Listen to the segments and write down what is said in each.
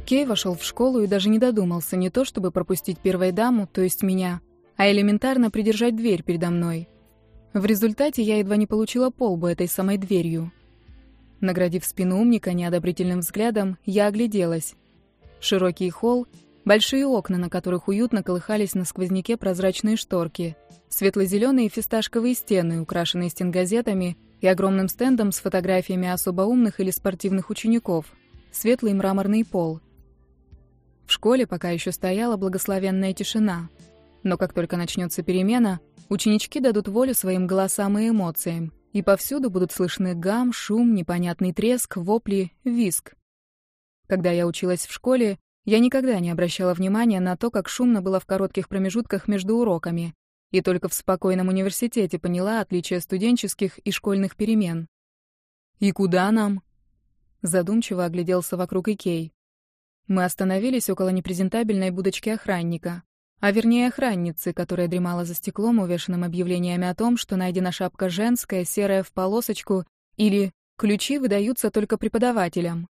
Кей вошел в школу и даже не додумался не то, чтобы пропустить первую даму, то есть меня, а элементарно придержать дверь передо мной. В результате я едва не получила по лбу этой самой дверью. Наградив спину умника неодобрительным взглядом, я огляделась. Широкий холл, большие окна, на которых уютно колыхались на сквозняке прозрачные шторки, светло-зеленые фисташковые стены, украшенные стенгазетами и огромным стендом с фотографиями особо умных или спортивных учеников, светлый мраморный пол. В школе пока еще стояла благословенная тишина, но как только начнется перемена, ученички дадут волю своим голосам и эмоциям, и повсюду будут слышны гам, шум, непонятный треск, вопли, визг. Когда я училась в школе, я никогда не обращала внимания на то, как шумно было в коротких промежутках между уроками, и только в спокойном университете поняла отличие студенческих и школьных перемен. «И куда нам?» Задумчиво огляделся вокруг Икей. Мы остановились около непрезентабельной будочки охранника, а вернее охранницы, которая дремала за стеклом, увешанным объявлениями о том, что найдена шапка женская, серая в полосочку, или ключи выдаются только преподавателям.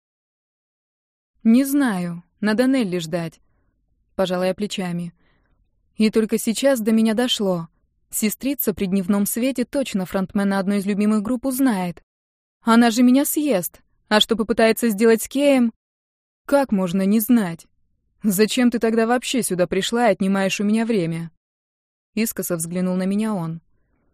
«Не знаю, надо Нелли ждать», — пожала я плечами. И только сейчас до меня дошло. Сестрица при дневном свете точно фронтмена одной из любимых групп узнает. Она же меня съест, а что попытается сделать с Кеем? Как можно не знать? Зачем ты тогда вообще сюда пришла и отнимаешь у меня время? Искоса взглянул на меня он.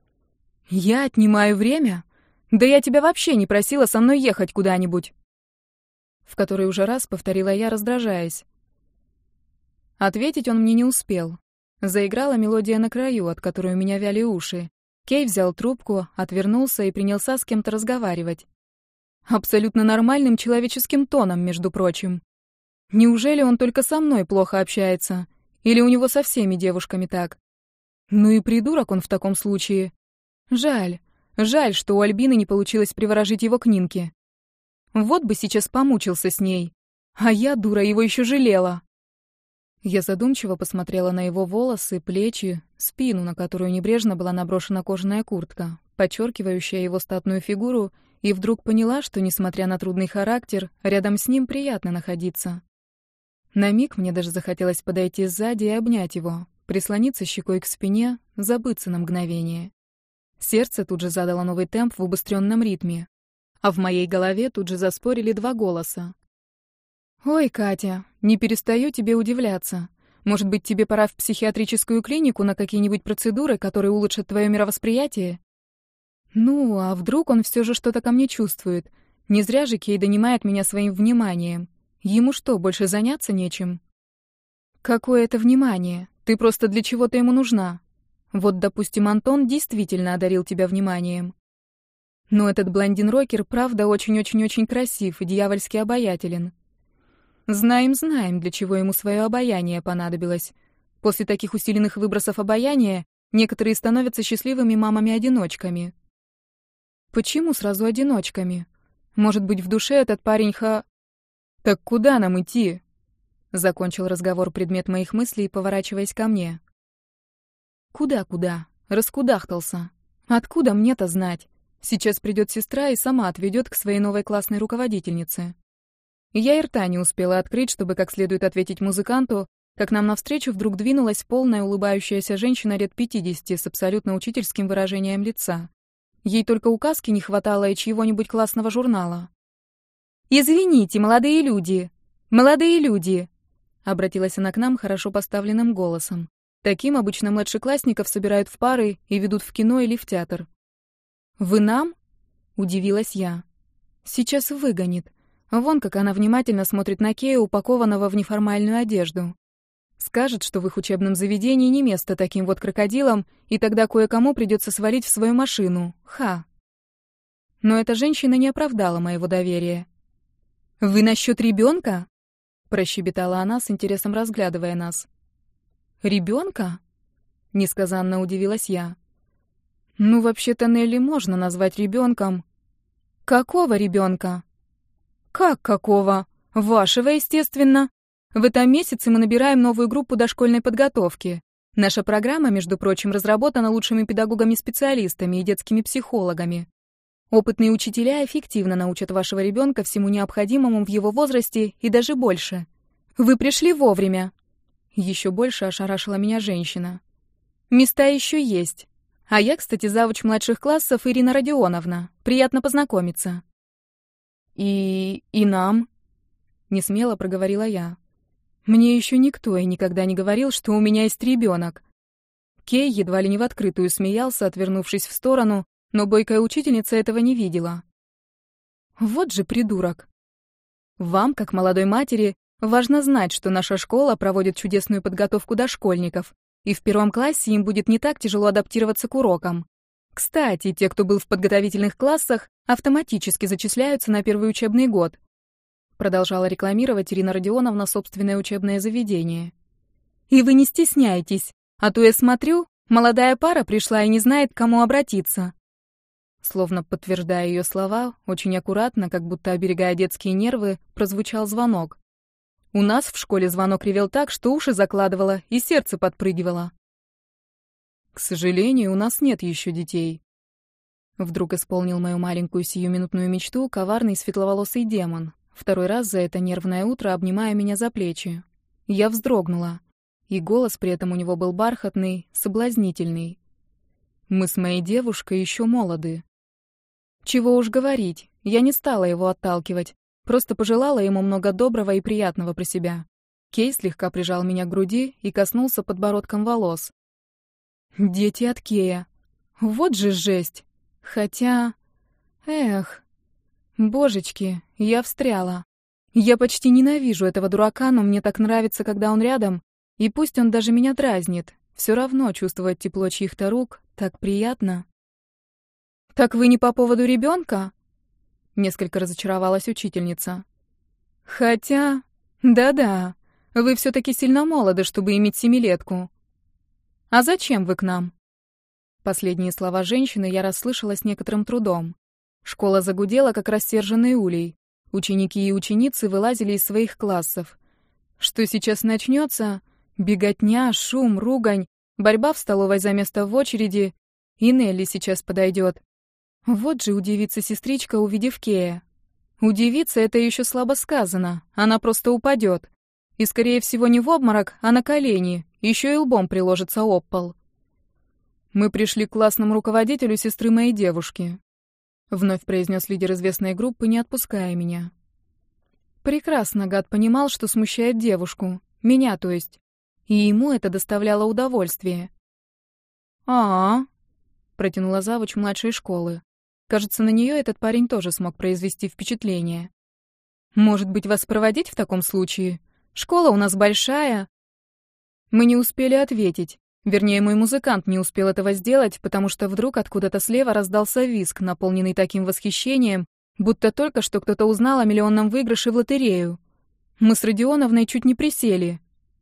Я отнимаю время? Да я тебя вообще не просила со мной ехать куда-нибудь. В который уже раз повторила я, раздражаясь. Ответить он мне не успел. Заиграла мелодия на краю, от которой у меня вяли уши. Кей взял трубку, отвернулся и принялся с кем-то разговаривать. Абсолютно нормальным человеческим тоном, между прочим. Неужели он только со мной плохо общается? Или у него со всеми девушками так? Ну и придурок он в таком случае. Жаль, что у Альбины не получилось приворожить его к Нинке. Вот бы сейчас помучился с ней. А я, дура, его еще жалела. Я задумчиво посмотрела на его волосы, плечи, спину, на которую небрежно была наброшена кожаная куртка, подчеркивающая его статную фигуру, и вдруг поняла, что, несмотря на трудный характер, рядом с ним приятно находиться. На миг мне даже захотелось подойти сзади и обнять его, прислониться щекой к спине, забыться на мгновение. Сердце тут же задало новый темп в убыстренном ритме, а в моей голове тут же заспорили два голоса. «Ой, Катя, не перестаю тебе удивляться. Может быть, тебе пора в психиатрическую клинику на какие-нибудь процедуры, которые улучшат твое мировосприятие? Ну, а вдруг он все же что-то ко мне чувствует? Не зря же Кей донимает меня своим вниманием. Ему что, больше заняться нечем?» «Какое это внимание? Ты просто для чего-то ему нужна. Вот, допустим, Антон действительно одарил тебя вниманием. Но этот блондин-рокер, правда, очень-очень-очень красив и дьявольски обаятелен. Знаем, для чего ему свое обаяние понадобилось. После таких усиленных выбросов обаяния некоторые становятся счастливыми мамами-одиночками. Почему сразу одиночками? Может быть, в душе этот парень «Так куда нам идти?» Закончил разговор предмет моих мыслей, поворачиваясь ко мне. «Куда? Раскудахтался. Откуда мне-то знать? Сейчас придет сестра и сама отведет к своей новой классной руководительнице». Я и рта не успела открыть, чтобы как следует ответить музыканту, как нам навстречу вдруг двинулась полная улыбающаяся женщина лет 50 с абсолютно учительским выражением лица. Ей только указки не хватало и чьего-нибудь классного журнала. «Извините, молодые люди! Молодые люди!» Обратилась она к нам хорошо поставленным голосом. Таким обычно младшеклассников собирают в пары и ведут в кино или в театр. «Вы нам?» — удивилась я. «Сейчас выгонит. Вон как она внимательно смотрит на Кея, упакованного в неформальную одежду. Скажет, что в их учебном заведении не место таким вот крокодилам, и тогда кое-кому придется свалить в свою машину. Ха!» Но эта женщина не оправдала моего доверия. «Вы насчет ребенка?» — прощебетала она, с интересом разглядывая нас. «Ребенка?» — несказанно удивилась я. «Ну, вообще-то Нелли можно назвать ребенком». «Какого ребенка?» «Как какого? Вашего, естественно. В этом месяце мы набираем новую группу дошкольной подготовки. Наша программа, между прочим, разработана лучшими педагогами-специалистами и детскими психологами. Опытные учителя эффективно научат вашего ребенка всему необходимому в его возрасте и даже больше. Вы пришли вовремя!» Еще больше ошарашила меня женщина. «Места еще есть. А я, кстати, завуч младших классов Ирина Родионовна. Приятно познакомиться». И нам?» — несмело проговорила я. «Мне еще никто и никогда не говорил, что у меня есть ребенок». Кей едва ли не в открытую смеялся, отвернувшись в сторону, но бойкая учительница этого не видела. «Вот же придурок! Вам, как молодой матери, важно знать, что наша школа проводит чудесную подготовку дошкольников, и в первом классе им будет не так тяжело адаптироваться к урокам. Кстати, те, кто был в подготовительных классах, автоматически зачисляются на первый учебный год», продолжала рекламировать Ирина Родионовна собственное учебное заведение. «И вы не стесняйтесь, а то я смотрю, молодая пара пришла и не знает, к кому обратиться». Словно подтверждая ее слова, очень аккуратно, как будто оберегая детские нервы, прозвучал звонок. У нас в школе звонок ревел так, что уши закладывало и сердце подпрыгивало. «К сожалению, у нас нет еще детей». Вдруг исполнил мою маленькую сиюминутную мечту коварный светловолосый демон, второй раз за это нервное утро обнимая меня за плечи. Я вздрогнула, и голос при этом у него был бархатный, соблазнительный. «Мы с моей девушкой еще молоды». Чего уж говорить, я не стала его отталкивать, просто пожелала ему много доброго и приятного про себя. Кей слегка прижал меня к груди и коснулся подбородком волос. Дети от Кея. Вот же жесть. Хотя... Эх... Божечки, я встряла. Я почти ненавижу этого дурака, но мне так нравится, когда он рядом, и пусть он даже меня дразнит, все равно чувствовать тепло чьих-то рук так приятно. «Так вы не по поводу ребенка?» Несколько разочаровалась учительница. «Хотя... Да-да, вы все-таки сильно молоды, чтобы иметь семилетку. А зачем вы к нам?» Последние слова женщины я расслышала с некоторым трудом. Школа загудела, как рассерженный улей. Ученики и ученицы вылазили из своих классов. Что сейчас начнется? Беготня, шум, ругань, борьба в столовой за место в очереди. И Нелли сейчас подойдет. Вот же удивится сестричка, увидев Кея. Удивиться — это еще слабо сказано. Она просто упадет. И, скорее всего, не в обморок, а на колени. Еще и лбом приложится об пол. «Мы пришли к классному руководителю сестры моей девушки», — вновь произнес лидер известной группы, не отпуская меня. Прекрасно гад понимал, что смущает девушку. Меня, то есть. И ему это доставляло удовольствие. Протянула завуч младшей школы. Кажется, на нее этот парень тоже смог произвести впечатление. «Может быть, вас проводить в таком случае? Школа у нас большая». Мы не успели ответить. Вернее, мой музыкант не успел этого сделать, потому что вдруг откуда-то слева раздался визг, наполненный таким восхищением, будто только что кто-то узнал о миллионном выигрыше в лотерею. Мы с Родионовной чуть не присели.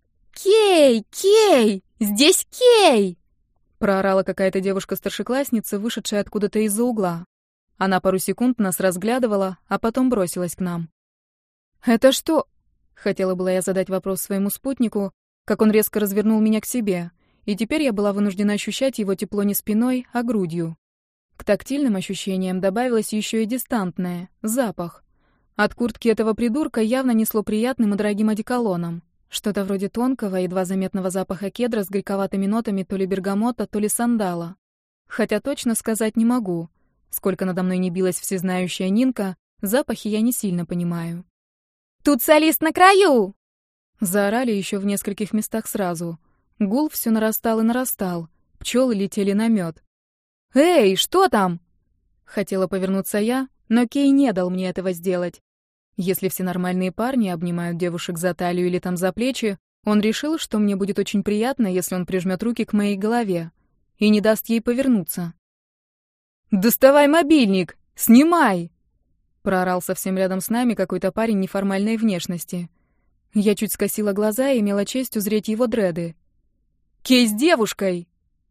«Кей! Кей! Здесь Кей!» Проорала какая-то девушка-старшеклассница, вышедшая откуда-то из-за угла. Она пару секунд нас разглядывала, а потом бросилась к нам. «Это что?» — хотела была я задать вопрос своему спутнику, как он резко развернул меня к себе, и теперь я была вынуждена ощущать его тепло не спиной, а грудью. К тактильным ощущениям добавилось еще и дистантное — запах. От куртки этого придурка явно несло приятным и дорогим одеколоном. Что-то вроде тонкого, едва заметного запаха кедра с горьковатыми нотами то ли бергамота, то ли сандала. Хотя точно сказать не могу. Сколько надо мной не билась всезнающая Нинка, запахи я не сильно понимаю. «Тут солист на краю!» Заорали еще в нескольких местах сразу. Гул все нарастал и нарастал. Пчелы летели на мед. «Эй, что там?» Хотела повернуться я, но Кей не дал мне этого сделать. Если все нормальные парни обнимают девушек за талию или там за плечи, он решил, что мне будет очень приятно, если он прижмет руки к моей голове и не даст ей повернуться. «Доставай мобильник! Снимай!» Проорал совсем рядом с нами какой-то парень неформальной внешности. Я чуть скосила глаза и имела честь узреть его дреды. «Кей с девушкой!»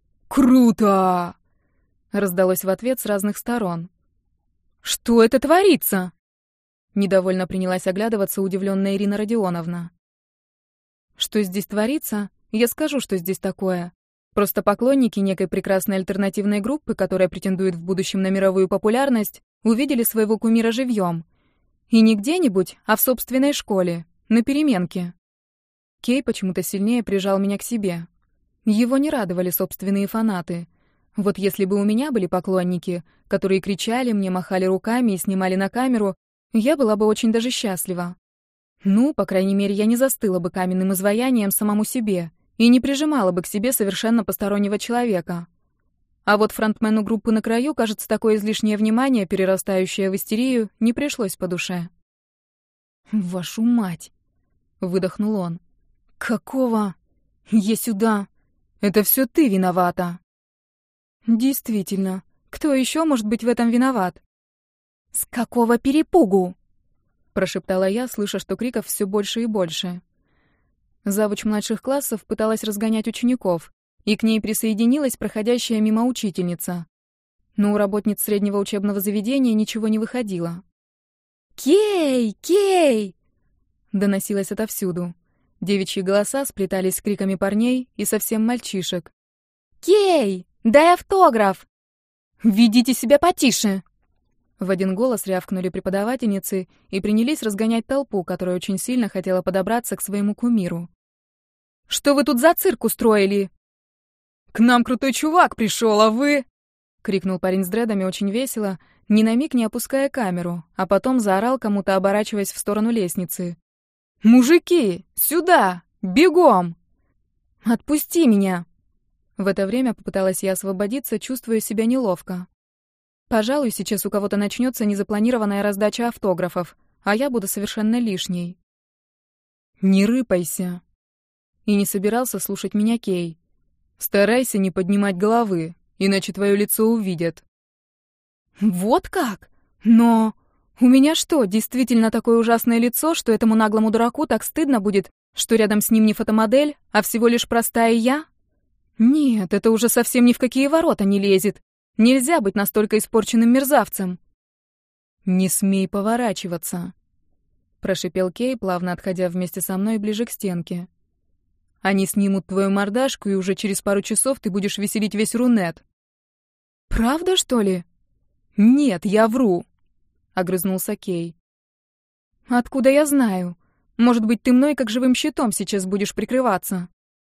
«Круто!» Раздалось в ответ с разных сторон. «Что это творится?» Недовольно принялась оглядываться удивленная Ирина Родионовна. Что здесь творится? Я скажу, что здесь такое. Просто поклонники некой прекрасной альтернативной группы, которая претендует в будущем на мировую популярность, увидели своего кумира живьем. И не где-нибудь, а в собственной школе, на переменке. Кей почему-то сильнее прижал меня к себе. Его не радовали собственные фанаты. Вот если бы у меня были поклонники, которые кричали мне, махали руками и снимали на камеру, я была бы очень даже счастлива. Ну, по крайней мере, я не застыла бы каменным изваянием самому себе и не прижимала бы к себе совершенно постороннего человека. А вот фронтмену группы «На краю», кажется, такое излишнее внимание, перерастающее в истерию, не пришлось по душе. «Вашу мать!» — выдохнул он. «Какого? Я сюда! Это все ты виновата!» «Действительно, кто еще может быть в этом виноват?» «С какого перепугу?» — прошептала я, слыша, что криков все больше и больше. Завуч младших классов пыталась разгонять учеников, и к ней присоединилась проходящая мимо учительница. Но у работниц среднего учебного заведения ничего не выходило. «Кей! Кей!» — доносилось отовсюду. Девичьи голоса сплетались с криками парней и совсем мальчишек. «Кей! Дай автограф!» «Ведите себя потише!» В один голос рявкнули преподавательницы и принялись разгонять толпу, которая очень сильно хотела подобраться к своему кумиру. «Что вы тут за цирк устроили?» «К нам крутой чувак пришел, а вы...» — крикнул парень с дредами очень весело, ни на миг не опуская камеру, а потом заорал кому-то, оборачиваясь в сторону лестницы. «Мужики, сюда! Бегом!» «Отпусти меня!» В это время попыталась я освободиться, чувствуя себя неловко. Пожалуй, сейчас у кого-то начнется незапланированная раздача автографов, а я буду совершенно лишней. «Не рыпайся!» И не собирался слушать меня Кей. «Старайся не поднимать головы, иначе твое лицо увидят». «Вот как? Но у меня что, действительно такое ужасное лицо, что этому наглому дураку так стыдно будет, что рядом с ним не фотомодель, а всего лишь простая я? Нет, это уже совсем ни в какие ворота не лезет. Нельзя быть настолько испорченным мерзавцем». «Не смей поворачиваться», — прошипел Кей, плавно отходя вместе со мной ближе к стенке. «Они снимут твою мордашку, и уже через пару часов ты будешь веселить весь Рунет». «Правда, что ли?» «Нет, я вру», — огрызнулся Кей. «Откуда я знаю? Может быть, ты мной как живым щитом сейчас будешь прикрываться?»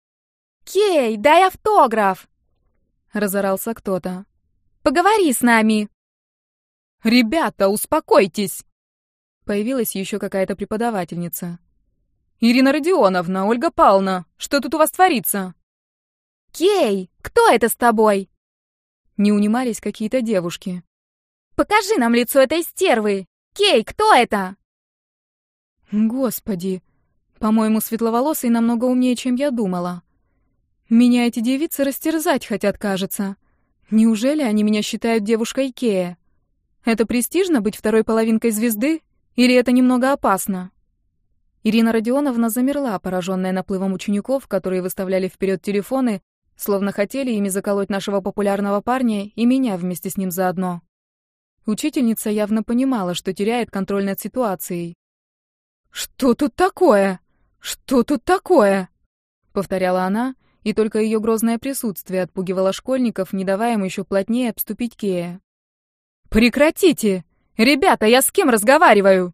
«Кей, дай автограф!» — разорался кто-то. «Поговори с нами!» «Ребята, успокойтесь!» Появилась еще какая-то преподавательница. «Ирина Родионовна, Ольга Павловна, что тут у вас творится?» «Кей, кто это с тобой?» Не унимались какие-то девушки. «Покажи нам лицо этой стервы! Кей, кто это?» Господи, по-моему, светловолосый намного умнее, чем я думала. Меня эти девицы растерзать хотят, кажется. Неужели они меня считают девушкой Кея? Это престижно быть второй половинкой звезды? Или это немного опасно? Ирина Родионовна замерла, пораженная наплывом учеников, которые выставляли вперед телефоны, словно хотели ими заколоть нашего популярного парня и меня вместе с ним заодно. Учительница явно понимала, что теряет контроль над ситуацией. «Что тут такое? Что тут такое?» — повторяла она, и только ее грозное присутствие отпугивало школьников, не давая им еще плотнее обступить Кея. «Прекратите! Ребята, я с кем разговариваю?»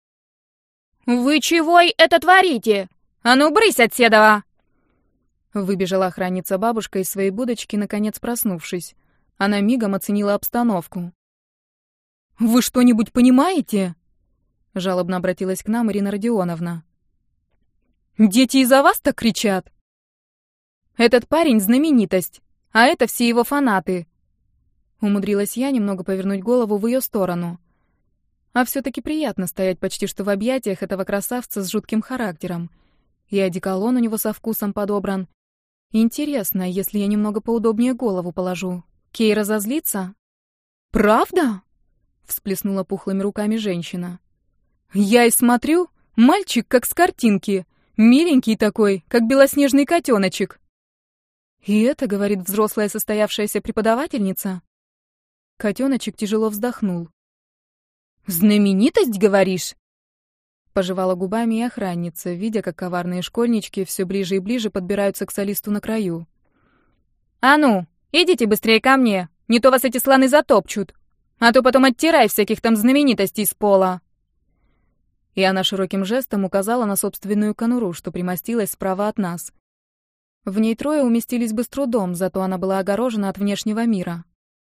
«Вы чего это творите? А ну, брысь отседова!» Выбежала охранница-бабушка из своей будочки, наконец проснувшись. Она мигом оценила обстановку. «Вы что-нибудь понимаете?» — жалобно обратилась к нам Ирина Родионовна. «Дети из-за вас так кричат?» «Этот парень — знаменитость, а это все его фанаты». Умудрилась я немного повернуть голову в ее сторону. А все-таки приятно стоять почти что в объятиях этого красавца с жутким характером. И одеколон у него со вкусом подобран. Интересно, если я немного поудобнее голову положу, Кей разозлится? «Правда?» — всплеснула пухлыми руками женщина. «Я и смотрю, мальчик как с картинки, миленький такой, как белоснежный котеночек». «И это, — говорит взрослая состоявшаяся преподавательница?» Котеночек тяжело вздохнул. «Знаменитость, говоришь?» Пожевала губами и охранница, видя, как коварные школьнички все ближе и ближе подбираются к солисту на краю. «А ну, идите быстрее ко мне, не то вас эти слоны затопчут, а то потом оттирай всяких там знаменитостей с пола». и она широким жестом указала на собственную конуру, что примостилась справа от нас. В ней трое уместились бы с трудом, зато она была огорожена от внешнего мира.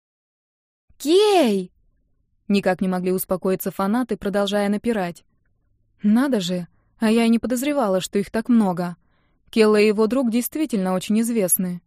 «Кей!» Никак не могли успокоиться фанаты, продолжая напирать. Надо же, а я и не подозревала, что их так много. Келла и его друг действительно очень известны.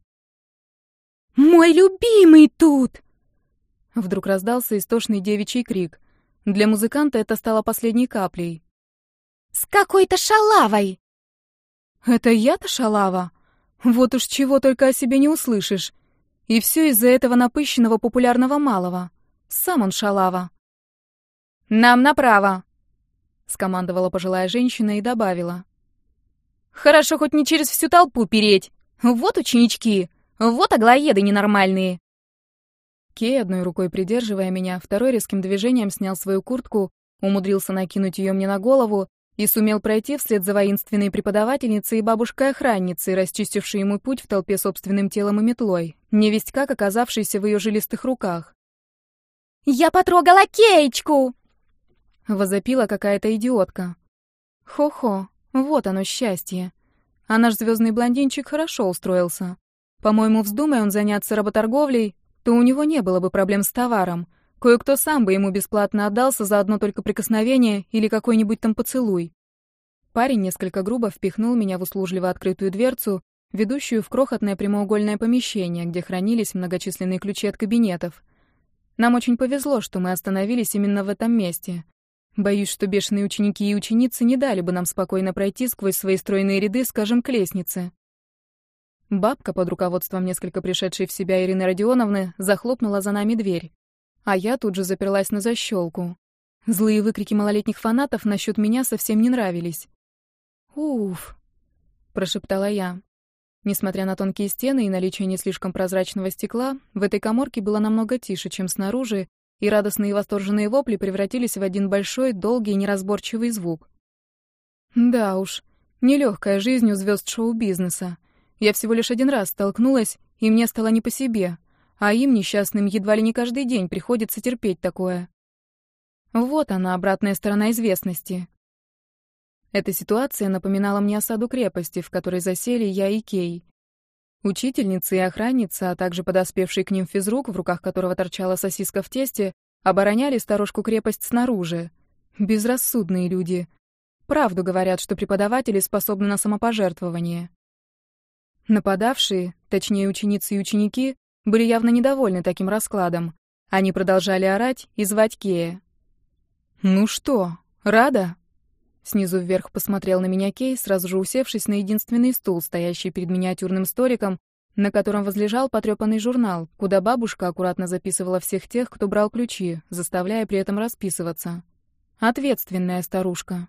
«Мой любимый тут!» Вдруг раздался истошный девичий крик. Для музыканта это стало последней каплей. «С какой-то шалавой!» «Это я-то шалава? Вот уж чего только о себе не услышишь. И все из-за этого напыщенного популярного малого. Сам он шалава». «Нам направо!» — скомандовала пожилая женщина и добавила. «Хорошо хоть не через всю толпу переть. Вот ученички, вот аглоеды ненормальные!» Кей, одной рукой придерживая меня, второй резким движением снял свою куртку, умудрился накинуть ее мне на голову и сумел пройти вслед за воинственной преподавательницей и бабушкой-охранницей, расчистившей ему путь в толпе собственным телом и метлой, невесть как оказавшейся в ее жилистых руках. «Я потрогала Кейчку!» — возопила какая-то идиотка. Хо-хо, вот оно счастье. А наш звездный блондинчик хорошо устроился. По-моему, вздумай он заняться работорговлей, то у него не было бы проблем с товаром. Кое-кто сам бы ему бесплатно отдался за одно только прикосновение или какой-нибудь там поцелуй. Парень несколько грубо впихнул меня в услужливо открытую дверцу, ведущую в крохотное прямоугольное помещение, где хранились многочисленные ключи от кабинетов. Нам очень повезло, что мы остановились именно в этом месте. Боюсь, что бешеные ученики и ученицы не дали бы нам спокойно пройти сквозь свои стройные ряды, скажем, к лестнице. Бабка, под руководством несколько пришедшей в себя Ирины Родионовны, захлопнула за нами дверь. А я тут же заперлась на защелку. Злые выкрики малолетних фанатов насчет меня совсем не нравились. «Уф», — прошептала я. Несмотря на тонкие стены и наличие не слишком прозрачного стекла, в этой каморке было намного тише, чем снаружи, и радостные и восторженные вопли превратились в один большой, долгий и неразборчивый звук. Да уж, нелегкая жизнь у звезд шоу-бизнеса. Я всего лишь один раз столкнулась, и мне стало не по себе, а им, несчастным, едва ли не каждый день приходится терпеть такое. Вот она, обратная сторона известности. Эта ситуация напоминала мне осаду крепости, в которой засели я и Кей. Учительница и охранница, а также подоспевший к ним физрук, в руках которого торчала сосиска в тесте, обороняли сторожку крепость снаружи. Безрассудные люди. Правду говорят, что преподаватели способны на самопожертвование. Нападавшие, точнее ученицы и ученики, были явно недовольны таким раскладом. Они продолжали орать и звать Кея. «Ну что, рада?» Снизу вверх посмотрел на меня Кей, сразу же усевшись на единственный стул, стоящий перед миниатюрным столиком, на котором возлежал потрепанный журнал, куда бабушка аккуратно записывала всех тех, кто брал ключи, заставляя при этом расписываться. Ответственная старушка.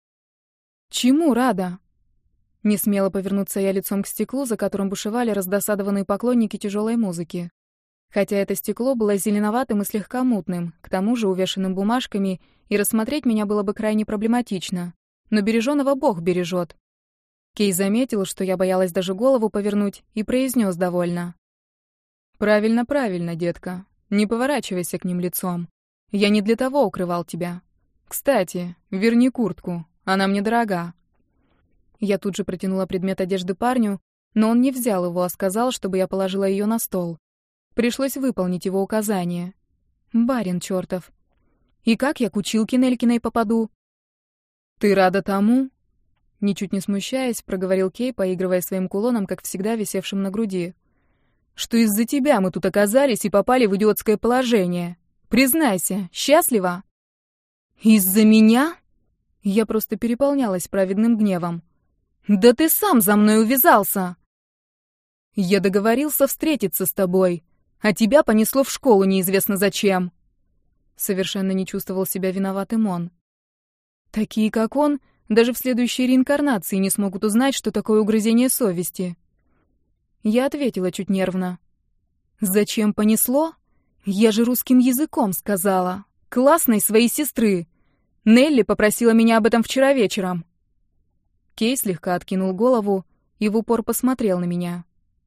«Чему рада?» Несмело повернуться я лицом к стеклу, за которым бушевали раздосадованные поклонники тяжелой музыки. Хотя это стекло было зеленоватым и слегка мутным, к тому же увешанным бумажками, и рассмотреть меня было бы крайне проблематично. Но береженого Бог бережет. Кей заметил, что я боялась даже голову повернуть, и произнес довольно. «Правильно, правильно, детка. Не поворачивайся к ним лицом. Я не для того укрывал тебя. Кстати, верни куртку, она мне дорога». Я тут же протянула предмет одежды парню, но он не взял его, а сказал, чтобы я положила ее на стол. Пришлось выполнить его указание. Барин чертов. И как я к училке Нелькиной попаду? «Ты рада тому?» Ничуть не смущаясь, проговорил Кей, поигрывая своим кулоном, как всегда, висевшим на груди. «Что из-за тебя мы тут оказались и попали в идиотское положение? Признайся, счастлива?» «Из-за меня?» Я просто переполнялась праведным гневом. «Да ты сам за мной увязался!» «Я договорился встретиться с тобой, а тебя понесло в школу неизвестно зачем!» Совершенно не чувствовал себя виноватым он. Такие, как он, даже в следующей реинкарнации не смогут узнать, что такое угрызение совести. Я ответила чуть нервно. «Зачем понесло? Я же русским языком сказала. Классной своей сестры. Нелли попросила меня об этом вчера вечером». Кей слегка откинул голову и в упор посмотрел на меня.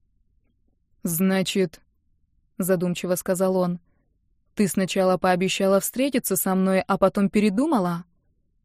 «Значит, — задумчиво сказал он, — ты сначала пообещала встретиться со мной, а потом передумала?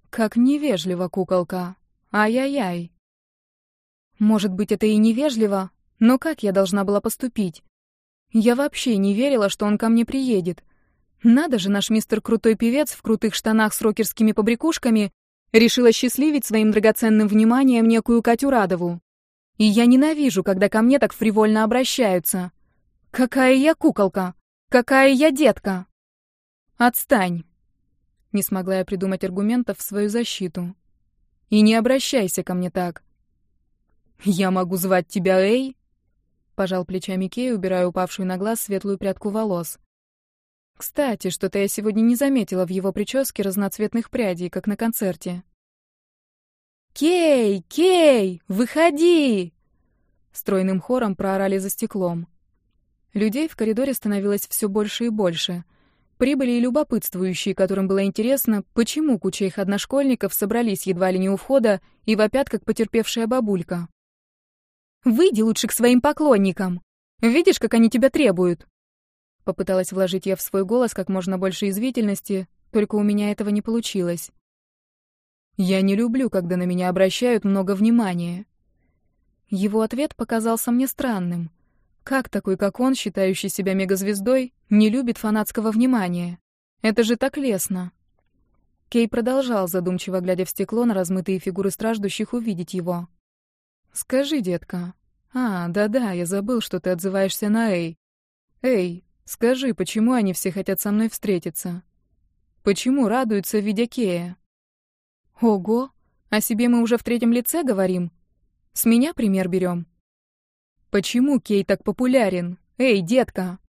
Как невежливо, куколка. Ай-яй-яй. Может быть, это и невежливо, но как я должна была поступить? Я вообще не верила, что он ко мне приедет. Надо же, наш мистер крутой певец в крутых штанах с рокерскими побрякушками решил осчастливить своим драгоценным вниманием некую Катю Радову. И я ненавижу, когда ко мне так фривольно обращаются. Какая я куколка! Какая я детка! Отстань! Не смогла я придумать аргументов в свою защиту. И не обращайся ко мне так. Я могу звать тебя Эй? Пожал плечами Кей, убирая упавшую на глаз светлую прядку волос. Кстати, что-то я сегодня не заметила в его прическе разноцветных прядей, как на концерте. «Кей! Кей! Выходи!» Стройным хором проорали за стеклом. Людей в коридоре становилось все больше и больше. Прибыли и любопытствующие, которым было интересно, почему куча их одношкольников собрались едва ли не у входа и вопят, как потерпевшая бабулька. «Выйди лучше к своим поклонникам! Видишь, как они тебя требуют!» Попыталась вложить я в свой голос как можно больше извивительности, только у меня этого не получилось. «Я не люблю, когда на меня обращают много внимания». Его ответ показался мне странным. Как такой, как он, считающий себя мегазвездой, не любит фанатского внимания? Это же так лестно. Кей продолжал, задумчиво глядя в стекло на размытые фигуры страждущих, увидеть его. «Скажи, детка. Да-да, я забыл, что ты отзываешься на Эй. Эй, скажи, почему они все хотят со мной встретиться? Почему радуются, видя Кея?» «Ого, о себе мы уже в третьем лице говорим? С меня пример берем?» «Почему Кей так популярен? Эй, детка!»